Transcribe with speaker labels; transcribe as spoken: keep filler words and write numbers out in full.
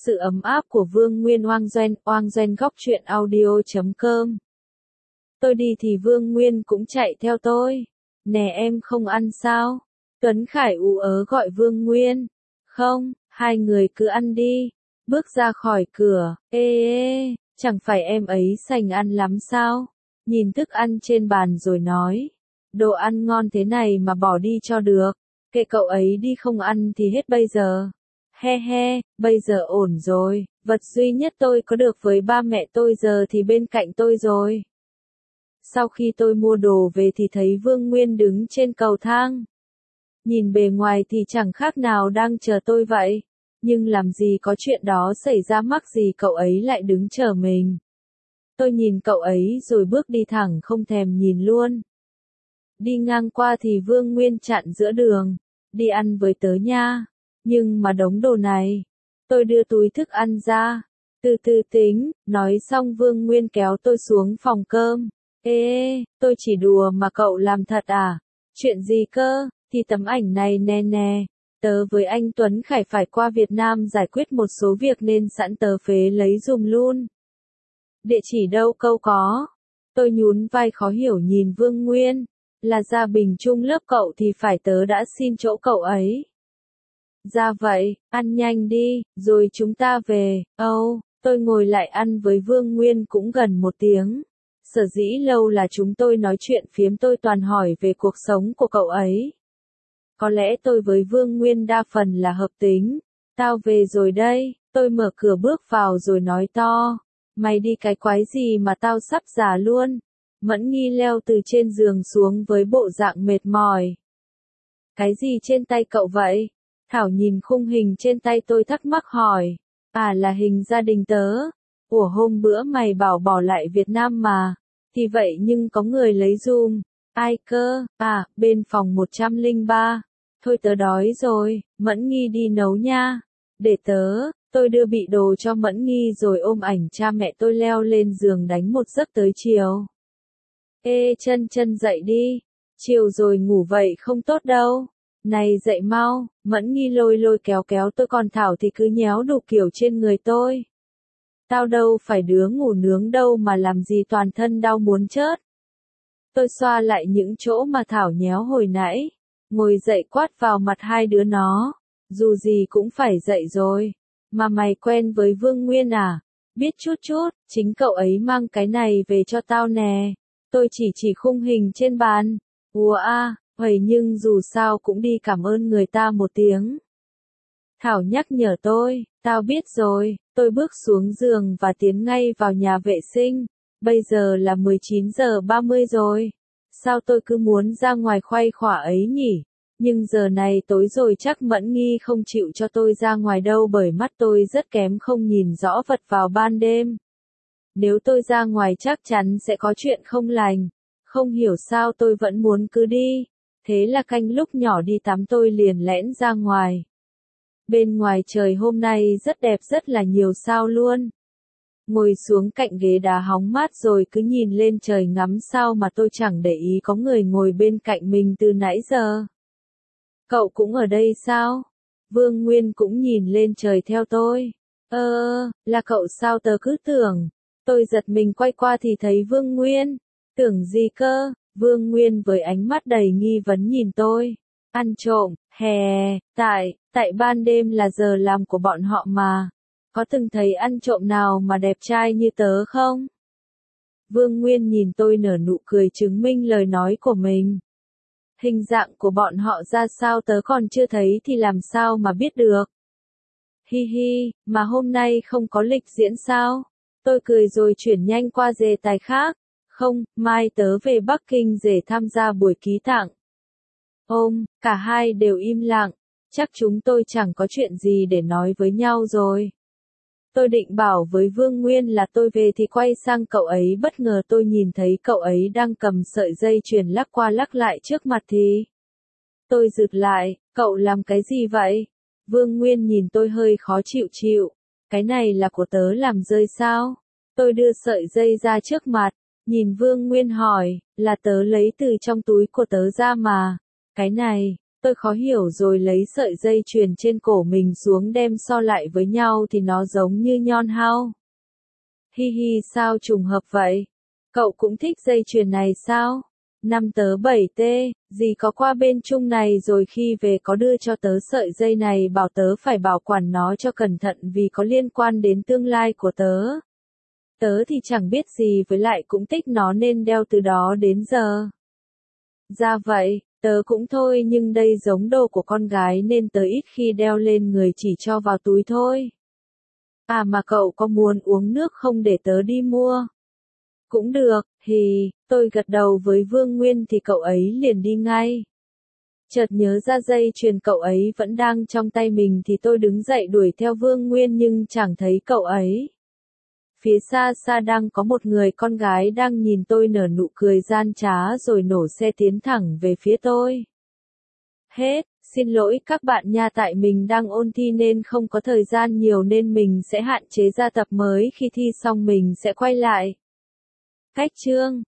Speaker 1: sự ấm áp của Vương Nguyên oang doanh, oang doanh góc truyện audio chấm com. Tôi đi thì Vương Nguyên cũng chạy theo tôi. Nè em không ăn sao? Tuấn Khải ú ớ gọi Vương Nguyên. Không, hai người cứ ăn đi. Bước ra khỏi cửa, ê ê, chẳng phải em ấy sành ăn lắm sao? Nhìn thức ăn trên bàn rồi nói. Đồ ăn ngon thế này mà bỏ đi cho được. Kệ cậu ấy đi không ăn thì hết bây giờ. He he, bây giờ ổn rồi, vật duy nhất tôi có được với ba mẹ tôi giờ thì bên cạnh tôi rồi. Sau khi tôi mua đồ về thì thấy Vương Nguyên đứng trên cầu thang. Nhìn bề ngoài thì chẳng khác nào đang chờ tôi vậy. Nhưng làm gì có chuyện đó xảy ra, mắc gì cậu ấy lại đứng chờ mình. Tôi nhìn cậu ấy rồi bước đi thẳng không thèm nhìn luôn. Đi ngang qua thì Vương Nguyên chặn giữa đường. Đi ăn với tớ nha. Nhưng mà đống đồ này. Tôi đưa túi thức ăn ra. Từ từ tính, nói xong Vương Nguyên kéo tôi xuống phòng cơm. Ê, tôi chỉ đùa mà cậu làm thật à? Chuyện gì cơ? Thì tấm ảnh này nè nè. Tớ với anh Tuấn Khải phải qua Việt Nam giải quyết một số việc nên sẵn tớ phế lấy dùm luôn. Địa chỉ đâu câu có? Tôi nhún vai khó hiểu nhìn Vương Nguyên. Là ra Bình Trung lớp cậu thì phải tớ đã xin chỗ cậu ấy. Ra vậy, ăn nhanh đi, rồi chúng ta về. Âu, oh, tôi ngồi lại ăn với Vương Nguyên cũng gần một tiếng. Sở dĩ lâu là chúng tôi nói chuyện phiếm, tôi toàn hỏi về cuộc sống của cậu ấy. Có lẽ tôi với Vương Nguyên đa phần là hợp tính. Tao về rồi đây, tôi mở cửa bước vào rồi nói to. Mày đi cái quái gì mà tao sắp già luôn. Mẫn Nghi leo từ trên giường xuống với bộ dạng mệt mỏi. Cái gì trên tay cậu vậy? Thảo nhìn khung hình trên tay tôi thắc mắc hỏi. À, là hình gia đình tớ. Ủa, hôm bữa mày bảo bỏ lại Việt Nam mà. Thì vậy nhưng có người lấy dùm. Ai cơ? À, bên phòng một trăm lẻ ba. Thôi tớ đói rồi, Mẫn Nghi đi nấu nha. Để tớ, tôi đưa bị đồ cho Mẫn Nghi rồi ôm ảnh cha mẹ tôi leo lên giường đánh một giấc tới chiều. Ê chân chân dậy đi. Chiều rồi ngủ vậy không tốt đâu. Này dậy mau, Mẫn Nghi lôi lôi kéo kéo tôi, còn Thảo thì cứ nhéo đủ kiểu trên người tôi. Tao đâu phải đứa ngủ nướng đâu mà làm gì toàn thân đau muốn chết. Tôi xoa lại những chỗ mà Thảo nhéo hồi nãy. Ngồi dậy quát vào mặt hai đứa nó. Dù gì cũng phải dậy rồi. Mà mày quen với Vương Nguyên à? Biết chút chút, chính cậu ấy mang cái này về cho tao nè. Tôi chỉ chỉ khung hình trên bàn. Ủa a, vậy nhưng dù sao cũng đi cảm ơn người ta một tiếng. Thảo nhắc nhở tôi, tao biết rồi, tôi bước xuống giường và tiến ngay vào nhà vệ sinh. Bây giờ là mười chín giờ ba mươi rồi. Sao tôi cứ muốn ra ngoài khoai khỏa ấy nhỉ? Nhưng giờ này tối rồi chắc Mẫn Nghi không chịu cho tôi ra ngoài đâu, bởi mắt tôi rất kém không nhìn rõ vật vào ban đêm. Nếu tôi ra ngoài chắc chắn sẽ có chuyện không lành. Không hiểu sao tôi vẫn muốn cứ đi. Thế là canh lúc nhỏ đi tắm tôi liền lẽn ra ngoài. Bên ngoài trời hôm nay rất đẹp, rất là nhiều sao luôn. Ngồi xuống cạnh ghế đá hóng mát rồi cứ nhìn lên trời ngắm sao mà tôi chẳng để ý có người ngồi bên cạnh mình từ nãy giờ. Cậu cũng ở đây sao? Vương Nguyên cũng nhìn lên trời theo tôi. Ơ, ờ, là cậu sao tớ cứ tưởng. Tôi giật mình quay qua thì thấy Vương Nguyên. Tưởng gì cơ? Vương Nguyên với ánh mắt đầy nghi vấn nhìn tôi. Ăn trộm, hè, tại, tại ban đêm là giờ làm của bọn họ mà. Có từng thấy ăn trộm nào mà đẹp trai như tớ không? Vương Nguyên nhìn tôi nở nụ cười chứng minh lời nói của mình. Hình dạng của bọn họ ra sao tớ còn chưa thấy thì làm sao mà biết được. Hi hi, mà hôm nay không có lịch diễn sao? Tôi cười rồi chuyển nhanh qua đề tài khác. Không, mai tớ về Bắc Kinh để tham gia buổi ký tặng. Ôm, cả hai đều im lặng. Chắc chúng tôi chẳng có chuyện gì để nói với nhau rồi. Tôi định bảo với Vương Nguyên là tôi về thì quay sang cậu ấy, bất ngờ tôi nhìn thấy cậu ấy đang cầm sợi dây chuyền lắc qua lắc lại trước mặt thì. Tôi rụt lại, cậu làm cái gì vậy? Vương Nguyên nhìn tôi hơi khó chịu chịu. Cái này là của tớ làm rơi sao? Tôi đưa sợi dây ra trước mặt, nhìn Vương Nguyên hỏi, là tớ lấy từ trong túi của tớ ra mà. Cái này, Tôi khó hiểu rồi lấy sợi dây chuyền trên cổ mình xuống đem so lại với nhau thì nó giống như nhon hao. Hi hi sao trùng hợp vậy? Cậu cũng thích dây chuyền này sao? Năm tớ bảy t, dì có qua bên Trung này rồi khi về có đưa cho tớ sợi dây này bảo tớ phải bảo quản nó cho cẩn thận vì có liên quan đến tương lai của tớ. Tớ thì chẳng biết gì với lại cũng thích nó nên đeo từ đó đến giờ. Ra vậy, tớ cũng thôi nhưng đây giống đồ của con gái nên tớ ít khi đeo lên người chỉ cho vào túi thôi. À mà cậu có muốn uống nước không để tớ đi mua? Cũng được, hì, tôi gật đầu với Vương Nguyên thì cậu ấy liền đi ngay. Chợt nhớ ra dây chuyền cậu ấy vẫn đang trong tay mình thì tôi đứng dậy đuổi theo Vương Nguyên nhưng chẳng thấy cậu ấy. Phía xa xa đang có một người con gái đang nhìn tôi nở nụ cười gian trá rồi nổ xe tiến thẳng về phía tôi. Hết, xin lỗi các bạn nha tại mình đang ôn thi nên không có thời gian nhiều nên mình sẽ hạn chế ra tập mới khi thi xong mình sẽ quay lại. Cách chương